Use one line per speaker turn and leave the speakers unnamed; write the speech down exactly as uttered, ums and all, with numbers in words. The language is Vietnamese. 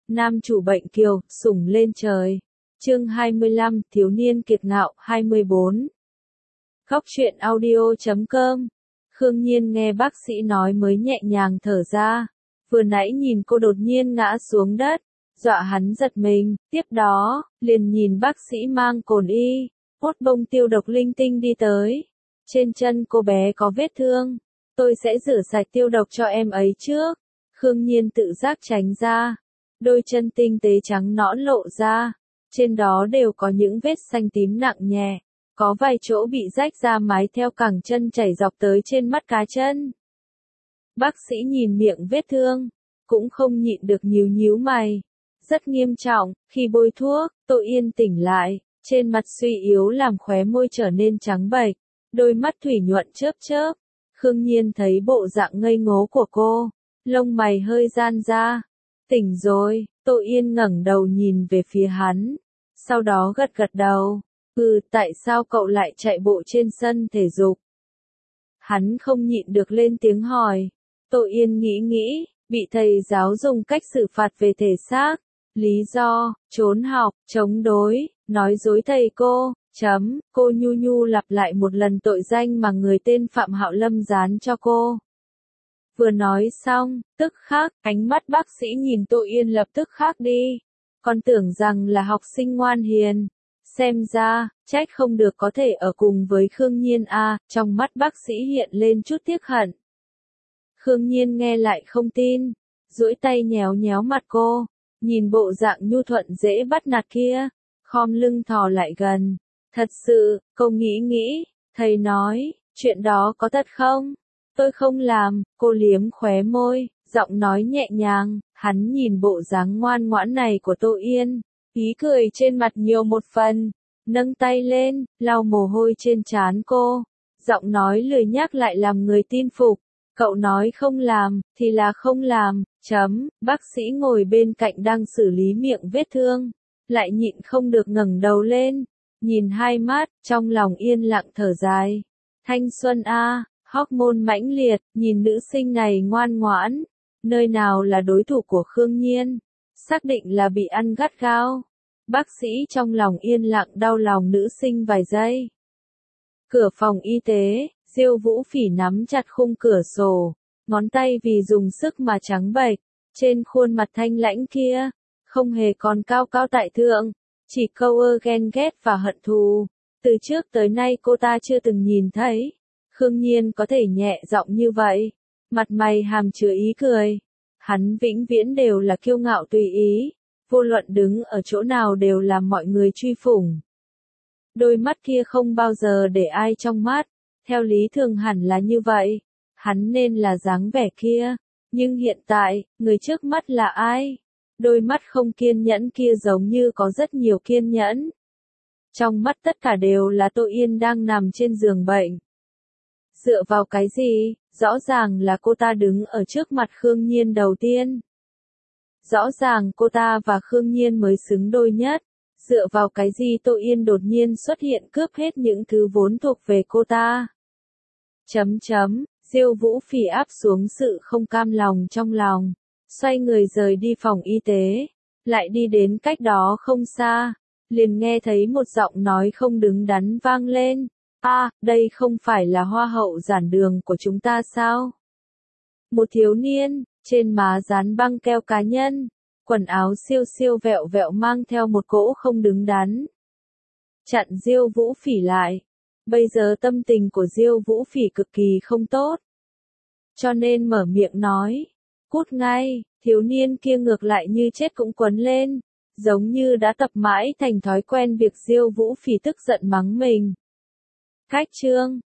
Nam chủ bệnh kiều, sủng lên trời. Chương hai mươi lăm, thiếu niên kiệt ngạo, hai mươi bốn. Góc truyện audio chấm com. Khương Nhiên nghe bác sĩ nói mới nhẹ nhàng thở ra. Vừa nãy nhìn cô đột nhiên ngã xuống đất, dọa hắn giật mình, tiếp đó, liền nhìn bác sĩ mang cồn y, hốt bông tiêu độc linh tinh đi tới. Trên chân cô bé có vết thương, tôi sẽ rửa sạch tiêu độc cho em ấy trước. Khương Nhiên tự giác tránh ra, đôi chân tinh tế trắng nõn lộ ra, trên đó đều có những vết xanh tím nặng nhẹ, có vài chỗ bị rách ra mái theo cẳng chân chảy dọc tới trên mắt cá chân. Bác sĩ nhìn miệng vết thương, cũng không nhịn được nhíu nhíu mày. Rất nghiêm trọng, khi bôi thuốc, Tô Yên tỉnh lại, trên mặt suy yếu làm khóe môi trở nên trắng bệch, đôi mắt thủy nhuận chớp chớp. Khương Nhiên thấy bộ dạng ngây ngố của cô, lông mày hơi gian ra. Tỉnh rồi, Tô Yên ngẩng đầu nhìn về phía hắn, sau đó gật gật đầu. Ừ, tại sao cậu lại chạy bộ trên sân thể dục? Hắn không nhịn được lên tiếng hỏi. Tô Yên nghĩ nghĩ, bị thầy giáo dùng cách xử phạt về thể xác. Lý do, trốn học, chống đối, nói dối thầy cô, chấm, cô nhu nhu lặp lại một lần tội danh mà người tên Phạm Hạo Lâm dán cho cô. Vừa nói xong, tức khắc, ánh mắt bác sĩ nhìn Tô Yên lập tức khác đi. Còn tưởng rằng là học sinh ngoan hiền. Xem ra, trách không được có thể ở cùng với Khương Nhiên a. Trong mắt bác sĩ hiện lên chút tiếc hận. Khương Nhiên nghe lại không tin, duỗi tay nhéo nhéo mặt cô, nhìn bộ dạng nhu thuận dễ bắt nạt kia, khom lưng thò lại gần. Thật sự, cô nghĩ nghĩ, thầy nói, chuyện đó có thật không? Tôi không làm, cô liếm khóe môi, giọng nói nhẹ nhàng. Hắn nhìn bộ dáng ngoan ngoãn này của Tô Yên, ý cười trên mặt nhiều một phần, nâng tay lên, lau mồ hôi trên trán cô, giọng nói lười nhác lại làm người tin phục. Cậu nói không làm, thì là không làm, chấm. Bác sĩ ngồi bên cạnh đang xử lý miệng vết thương, lại nhịn không được ngẩng đầu lên, nhìn hai mắt, trong lòng yên lặng thở dài. Thanh xuân a, hormone mãnh liệt, nhìn nữ sinh này ngoan ngoãn, nơi nào là đối thủ của Khương Nhiên, xác định là bị ăn gắt gao. Bác sĩ trong lòng yên lặng đau lòng nữ sinh vài giây. Cửa phòng y tế, Diêu Vũ Phỉ nắm chặt khung cửa sổ, ngón tay vì dùng sức mà trắng bệch, trên khuôn mặt thanh lãnh kia, không hề còn cao cao tại thượng, chỉ câu ơ ghen ghét và hận thù. Từ trước tới nay cô ta chưa từng nhìn thấy Khương Nhiên có thể nhẹ giọng như vậy, mặt mày hàm chứa ý cười. Hắn vĩnh viễn đều là kiêu ngạo tùy ý, vô luận đứng ở chỗ nào đều làm mọi người truy phủng. Đôi mắt kia không bao giờ để ai trong mắt, theo lý thường hẳn là như vậy, hắn nên là dáng vẻ kia, nhưng hiện tại, người trước mắt là ai? Đôi mắt không kiên nhẫn kia giống như có rất nhiều kiên nhẫn. Trong mắt tất cả đều là Tô Yên đang nằm trên giường bệnh. Dựa vào cái gì? Rõ ràng là cô ta đứng ở trước mặt Khương Nhiên đầu tiên. Rõ ràng cô ta và Khương Nhiên mới xứng đôi nhất. Dựa vào cái gì Tô Yên đột nhiên xuất hiện cướp hết những thứ vốn thuộc về cô ta? Chấm chấm, Diêu Vũ Phỉ áp xuống sự không cam lòng trong lòng, xoay người rời đi phòng y tế, lại đi đến cách đó không xa, liền nghe thấy một giọng nói không đứng đắn vang lên. A, à, đây không phải là hoa hậu giản đường của chúng ta sao? Một thiếu niên, trên má dán băng keo cá nhân, quần áo siêu siêu vẹo vẹo mang theo một cỗ không đứng đắn. Chặn Diêu Vũ Phỉ lại. Bây giờ tâm tình của Diêu Vũ Phỉ cực kỳ không tốt. Cho nên mở miệng nói, cút ngay. Thiếu niên kia ngược lại như chết cũng quấn lên, giống như đã tập mãi thành thói quen việc Diêu Vũ Phỉ tức giận mắng mình. Cách chương